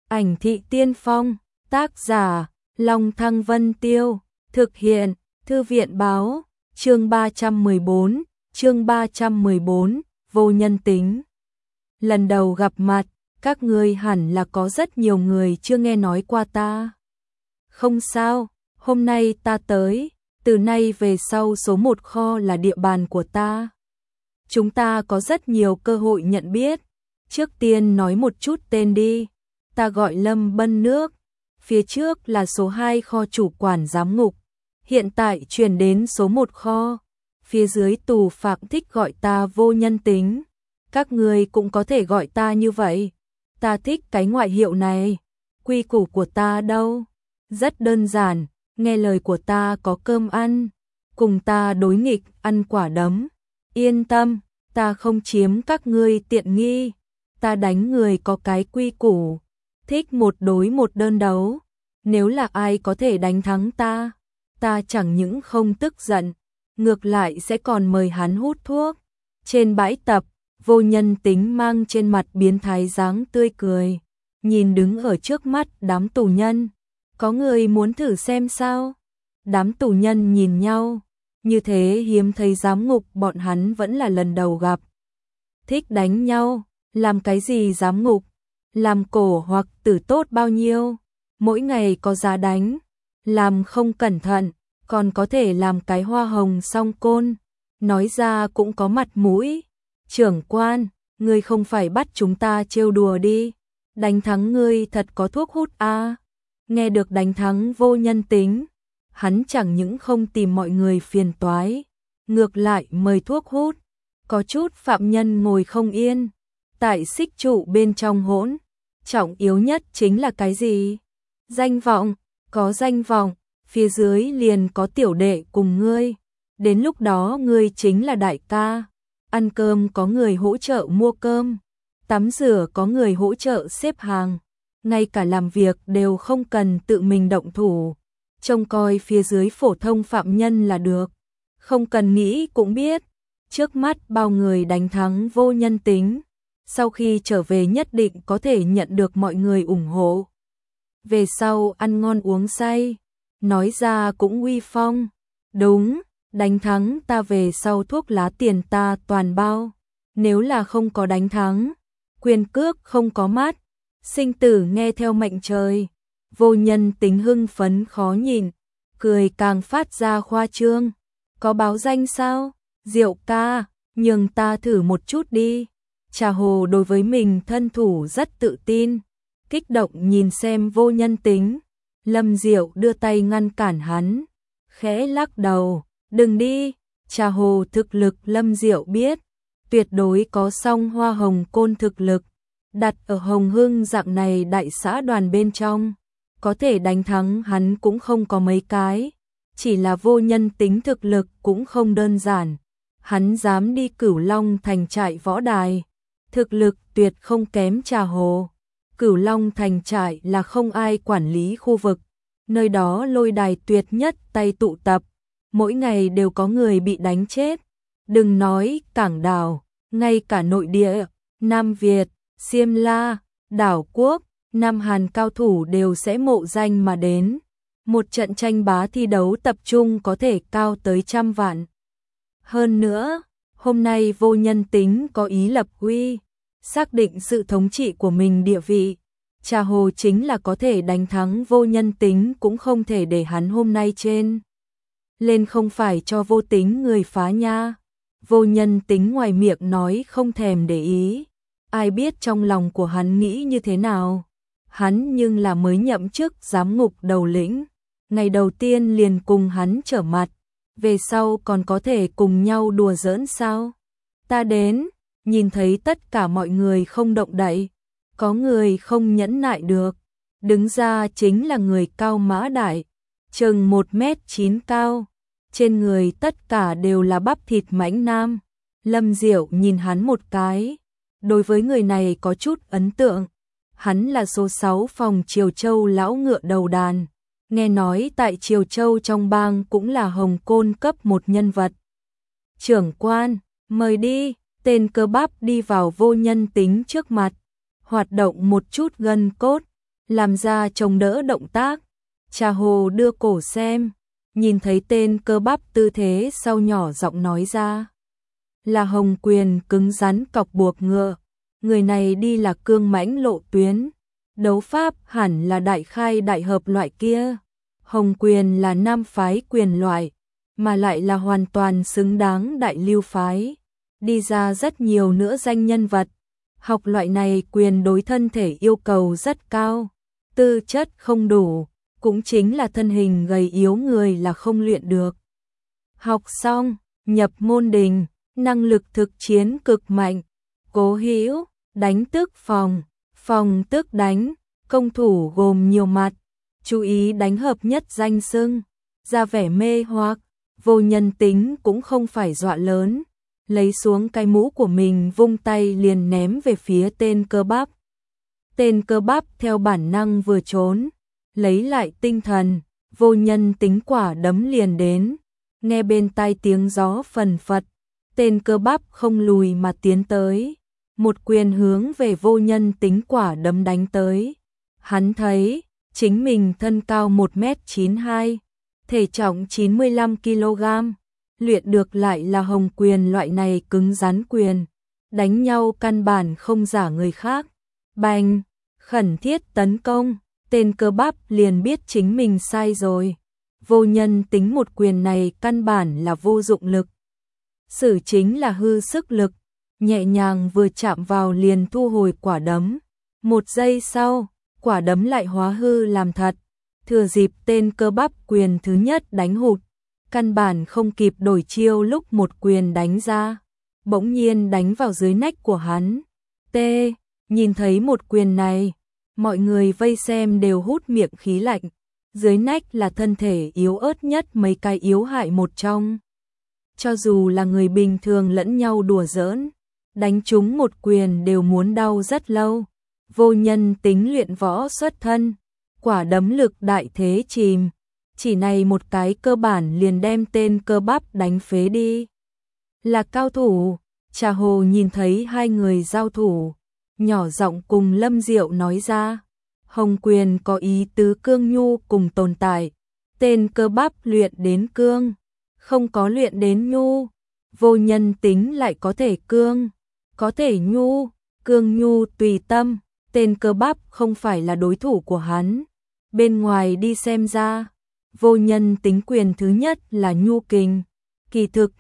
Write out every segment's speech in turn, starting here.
Ảnh thị tiên phong, tác giả, Long Thăng Vân Tiêu, thực hiện, Thư viện báo, chương 314, vô nhân tính. Lần đầu gặp mặt, các ngươi hẳn là có rất nhiều người chưa nghe nói qua ta. Không sao, hôm nay ta tới, từ nay về sau số 1 kho là địa bàn của ta. Chúng ta có rất nhiều cơ hội nhận biết. Trước tiên nói một chút tên đi. Ta gọi Lâm Bân Nước. Phía trước là số 2 kho chủ quản giám ngục. Hiện tại chuyển đến số 1 kho. Phía dưới tù phạm thích gọi ta vô nhân tính. Các người cũng có thể gọi ta như vậy. Ta thích cái ngoại hiệu này. Quy củ của ta đâu? Rất đơn giản, nghe lời của ta có cơm ăn. Cùng ta đối nghịch ăn quả đấm. Yên tâm, ta không chiếm các ngươi tiện nghi. Ta đánh người có cái quy củ. Thích 1 đối 1 đơn đấu. Nếu là ai có thể đánh thắng ta, ta chẳng những không tức giận, ngược lại sẽ còn mời hắn hút thuốc. Trên bãi tập, vô nhân tính mang trên mặt biến thái dáng tươi cười, nhìn đứng ở trước mắt đám tù nhân. Có người muốn thử xem sao? Đám tù nhân nhìn nhau, như thế hiếm thấy giám ngục bọn hắn vẫn là lần đầu gặp. Thích đánh nhau, làm cái gì giám ngục? Làm cổ hoặc tử tốt bao nhiêu? Mỗi ngày có giá đánh, làm không cẩn thận, còn có thể làm cái hoa hồng song côn. Nói ra cũng có mặt mũi. Trưởng quan, ngươi không phải bắt chúng ta trêu đùa đi. Đánh thắng ngươi thật có thuốc hút à? Nghe được đánh thắng vô nhân tính, hắn chẳng những không tìm mọi người phiền toái, ngược lại mời thuốc hút. Có chút phạm nhân ngồi không yên, tại xích trụ bên trong hỗn. Trọng yếu nhất chính là cái gì? Danh vọng, có danh vọng, phía dưới liền có tiểu đệ cùng ngươi. Đến lúc đó ngươi chính là đại ca. Ăn cơm có người hỗ trợ mua cơm, tắm rửa có người hỗ trợ xếp hàng, ngay cả làm việc đều không cần tự mình động thủ. Trông coi phía dưới phổ thông phạm nhân là được. Không cần nghĩ cũng biết, trước mắt bao người đánh thắng vô nhân tính. Sau khi trở về nhất định có thể nhận được mọi người ủng hộ. Về sau ăn ngon uống say, nói ra cũng uy phong. Đúng, đánh thắng ta về sau thuốc lá tiền ta toàn bao. Nếu là không có đánh thắng, quyền cước không có mắt, sinh tử nghe theo mệnh trời. Vô nhân tính hưng phấn khó nhìn, cười càng phát ra khoa trương. Có báo danh sao? Diệu ca, nhường ta thử một chút đi. Trà Hồ đối với mình thân thủ rất tự tin, kích động nhìn xem vô nhân tính. Lâm Diệu đưa tay ngăn cản hắn, khẽ lắc đầu, đừng đi. Trà Hồ thực lực Lâm Diệu biết, tuyệt đối có song hoa hồng côn thực lực, đặt ở Hồng Hưng dạng này đại xã đoàn bên trong, có thể đánh thắng hắn cũng không có mấy cái. Chỉ là vô nhân tính thực lực cũng không đơn giản, hắn dám đi Cửu Long thành trại võ đài, thực lực tuyệt không kém Trà Hồ. Cửu Long thành trại là không ai quản lý khu vực, nơi đó lôi đài tuyệt nhất tay tụ tập, mỗi ngày đều có người bị đánh chết. Đừng nói cảng đảo, ngay cả nội địa, Nam Việt, Xiêm La, đảo quốc, Nam Hàn cao thủ đều sẽ mộ danh mà đến. Một trận tranh bá thi đấu tập trung có thể cao tới 100 vạn. Hơn nữa, hôm nay vô nhân tính có ý lập uy, xác định sự thống trị của mình địa vị. Trà Hồ chính là có thể đánh thắng vô nhân tính cũng không thể để hắn hôm nay trên lên không phải cho vô tính người phá nha. Vô nhân tính ngoài miệng nói không thèm để ý, ai biết trong lòng của hắn nghĩ như thế nào. Hắn nhưng là mới nhậm chức giám ngục đầu lĩnh, ngày đầu tiên liền cùng hắn trở mặt, về sau còn có thể cùng nhau đùa giỡn sao? Ta đến. Nhìn thấy tất cả mọi người không động đậy, có người không nhẫn nại được, đứng ra chính là người cao mã đại, chừng 1m9 cao, trên người tất cả đều là bắp thịt mãnh nam. Lâm Diệu nhìn hắn một cái, đối với người này có chút ấn tượng. Hắn là số 6 phòng Triều Châu lão ngựa đầu đàn, nghe nói tại Triều Châu trong bang cũng là hồng côn cấp 1 nhân vật. Trưởng quan, mời đi. Tên cơ bắp đi vào vô nhân tính trước mặt, hoạt động một chút gân cốt, làm ra chống đỡ động tác. Trà Hồ đưa cổ xem, nhìn thấy tên cơ bắp tư thế sau nhỏ giọng nói ra. Là Hồng Quyền cứng rắn cọc buộc ngựa, người này đi là cương mãnh lộ tuyến, đấu pháp hẳn là đại khai đại hợp loại kia. Hồng Quyền là nam phái quyền loại, mà lại là hoàn toàn xứng đáng đại lưu phái, đi ra rất nhiều nữa danh nhân vật. Học loại này quyền đối thân thể yêu cầu rất cao, tư chất không đủ, cũng chính là thân hình gầy yếu người là không luyện được. Học xong, nhập môn đình, năng lực thực chiến cực mạnh, cố hữu, đánh tức phòng, phòng tức đánh, công thủ gồm nhiều mặt, chú ý đánh hợp nhất danh xưng, ra vẻ mê hoặc, vô nhân tính cũng không phải dọa lớn. Lấy xuống cái mũ của mình vung tay liền ném về phía tên cơ bắp. Tên cơ bắp theo bản năng vừa trốn, lấy lại tinh thần, vô nhân tính quả đấm liền đến. Nghe bên tai tiếng gió phần phật, tên cơ bắp không lùi mà tiến tới, một quyền hướng về vô nhân tính quả đấm đánh tới. Hắn thấy chính mình thân cao 1m92, thể trọng 95 kg, luyện được lại là Hồng Quyền loại này cứng rắn quyền, đánh nhau căn bản không giả người khác. Bành, khẩn thiết tấn công, tên cơ bắp liền biết chính mình sai rồi. Vô nhân tính một quyền này căn bản là vô dụng lực, sử chính là hư sức lực, nhẹ nhàng vừa chạm vào liền thu hồi quả đấm. Một giây sau, quả đấm lại hóa hư làm thật, thừa dịp tên cơ bắp quyền thứ nhất đánh hụt, căn bản không kịp đổi chiêu lúc một quyền đánh ra, bỗng nhiên đánh vào dưới nách của hắn. Nhìn thấy một quyền này, mọi người vây xem đều hút miệng khí lạnh, dưới nách là thân thể yếu ớt nhất mấy cái yếu hại một trong. Cho dù là người bình thường lẫn nhau đùa giỡn, đánh trúng một quyền đều muốn đau rất lâu. Vô nhân tính luyện võ xuất thân, quả đấm lực đại thế chìm, chỉ này một cái cơ bản liền đem tên cơ bắp đánh phế đi. Là cao thủ. Trà Hồ nhìn thấy hai người giao thủ, nhỏ giọng cùng Lâm Diệu nói ra. Hồng Quyền có ý tứ cương nhu cùng tồn tại, tên cơ bắp luyện đến cương, không có luyện đến nhu. Vô nhân tính lại có thể cương, có thể nhu, cương nhu tùy tâm. Tên cơ bắp không phải là đối thủ của hắn. Bên ngoài đi xem ra, vô nhân tính quyền thứ nhất là nhu kình. Kỳ thực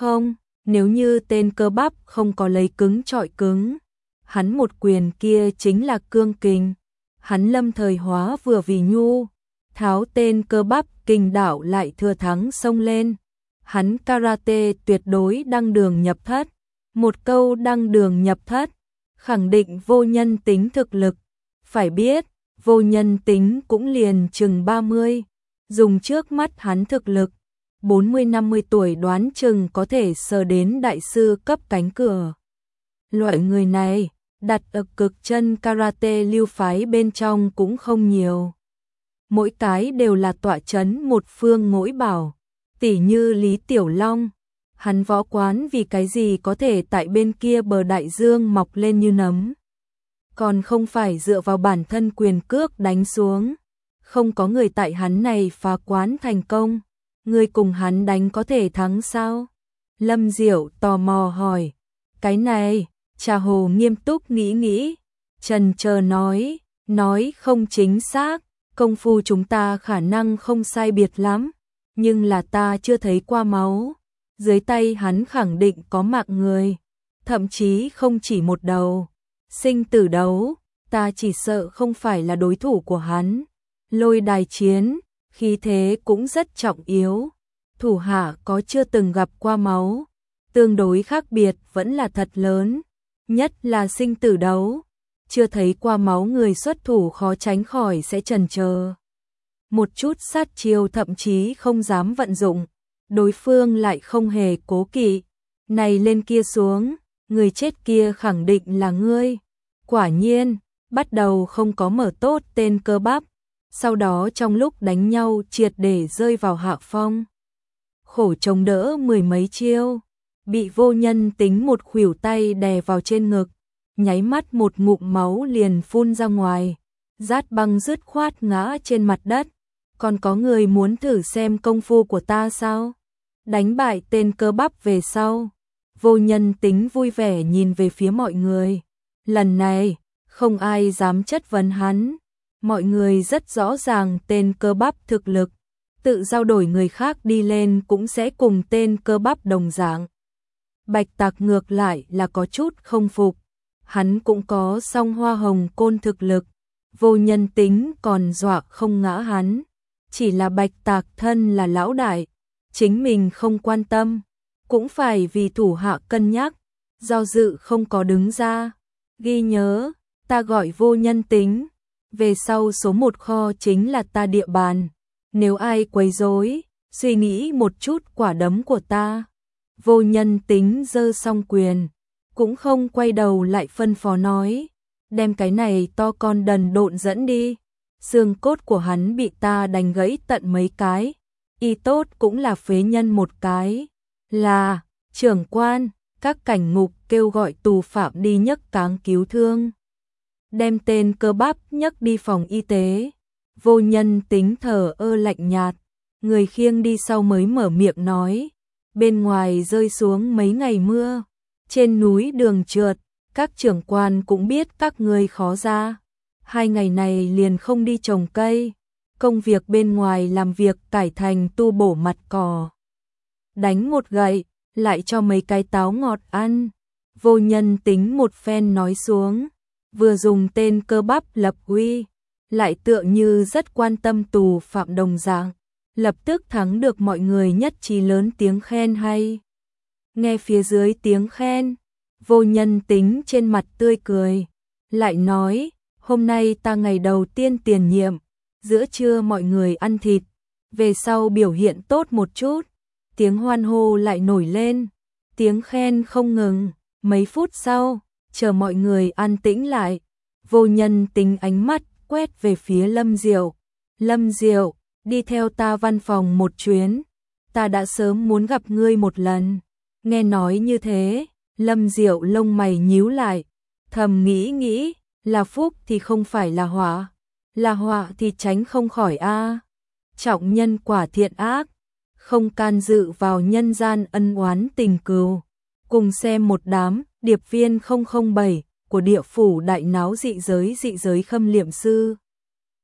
nếu như tên cơ bắp không có lấy cứng trọi cứng, hắn một quyền kia chính là cương kình. Hắn lâm thời hóa vừa vì nhu, tháo tên cơ bắp kình đạo lại thừa thắng xông lên. Hắn karate tuyệt đối đăng đường nhập thất. Một câu đăng đường nhập thất, khẳng định vô nhân tính thực lực. Phải biết, vô nhân tính cũng liền chừng 30, dùng trước mắt hắn thực lực, 40-50 tuổi đoán chừng có thể sờ đến đại sư cấp cánh cửa. Loại người này, đặt ở cực chân karate lưu phái bên trong cũng không nhiều. Mỗi cái đều là tọa chấn một phương mỗi bảo, tỉ như Lý Tiểu Long. Hắn võ quán vì cái gì có thể tại bên kia bờ đại dương mọc lên như nấm. Còn không phải dựa vào bản thân quyền cước đánh xuống. Không có người tại hắn này phá quán thành công. Người cùng hắn đánh có thể thắng sao? Lâm Diệu tò mò hỏi. Cái này, Trà Hồ nghiêm túc nghĩ, chần chờ nói không chính xác. Công phu chúng ta khả năng không sai biệt lắm, nhưng là ta chưa thấy qua máu. Dưới tay hắn khẳng định có mạng người, thậm chí không chỉ một đầu. Sinh tử đấu, ta chỉ sợ không phải là đối thủ của hắn. Lôi đài chiến, khí thế cũng rất trọng yếu. Thủ hạ có chưa từng gặp qua máu, tương đối khác biệt vẫn là thật lớn. Nhất là sinh tử đấu, chưa thấy qua máu người xuất thủ khó tránh khỏi sẽ chần chờ. Một chút sát chiêu thậm chí không dám vận dụng. Đối phương lại không hề cố kỵ, này lên kia xuống, người chết kia khẳng định là ngươi. Quả nhiên, bắt đầu không có mở tốt tên cơ bắp, sau đó trong lúc đánh nhau triệt để rơi vào hạ phong. Khổ chống đỡ mười mấy chiêu, bị vô nhân tính một khuỷu tay đè vào trên ngực, nháy mắt một ngụm máu liền phun ra ngoài. Dát Băng dứt khoát ngã trên mặt đất. Còn có người muốn thử xem công phu của ta sao? Đánh bại tên cơ bắp về sau. Vô Nhân Tính vui vẻ nhìn về phía mọi người. Lần này, không ai dám chất vấn hắn. Mọi người rất rõ ràng tên cơ bắp thực lực. Tự giao đổi người khác đi lên cũng sẽ cùng tên cơ bắp đồng dạng. Bạch Tạc ngược lại là có chút không phục. Hắn cũng có song hoa hồng côn thực lực. Vô Nhân Tính còn dọa không ngã hắn. Chỉ là Bạch Tạc thân là lão đại. Chính mình không quan tâm. Cũng phải vì thủ hạ cân nhắc. Do dự không có đứng ra. Ghi nhớ, ta gọi Vô Nhân Tính. Về sau số 1 kho chính là ta địa bàn. Nếu ai quấy rối, suy nghĩ một chút quả đấm của ta. Vô Nhân Tính giơ song quyền, cũng không quay đầu lại phân phó nói, đem cái này to con đần độn dẫn đi. Xương cốt của hắn bị ta đánh gãy tận mấy cái, y tốt cũng là phế nhân một cái. Là, trưởng quan, các cảnh ngục kêu gọi tù phạm đi nhấc cáng cứu thương. Đem tên cơ bắp nhấc đi phòng y tế. Vô Nhân Tính thở ơ lạnh nhạt, người khiêng đi sau mới mở miệng nói, bên ngoài rơi xuống mấy ngày mưa, trên núi đường trượt, các trưởng quan cũng biết các ngươi khó ra. 2 ngày này liền không đi trồng cây, công việc bên ngoài làm việc cải thành tu bổ mặt cỏ. Đánh một gậy, lại cho mấy cái táo ngọt ăn. Vô Nhân Tính một phen nói xuống, vừa dùng tên cơ bắp lập uy, lại tựa như rất quan tâm tù phạm đồng dạng, lập tức thắng được mọi người nhất trí lớn tiếng khen hay. Nghe phía dưới tiếng khen, Vô Nhân Tính trên mặt tươi cười, lại nói, hôm nay ta ngày đầu tiên tiền nhiệm, giữa trưa mọi người ăn thịt, về sau biểu hiện tốt một chút. Tiếng hoan hô lại nổi lên, tiếng khen không ngừng. Mấy phút sau, chờ mọi người an tĩnh lại, Vô Nhân Tính ánh mắt quét về phía Lâm Diệu. Lâm Diệu, đi theo ta văn phòng một chuyến, ta đã sớm muốn gặp ngươi một lần. Nghe nói như thế, Lâm Diệu lông mày nhíu lại, thầm nghĩ, là phúc thì không phải là họa thì tránh không khỏi a. Trọng nhân quả thiện ác, không can dự vào nhân gian ân oán tình cừu. Cùng xem một đám điệp viên 007 của địa phủ đại náo dị giới khâm liệm sư.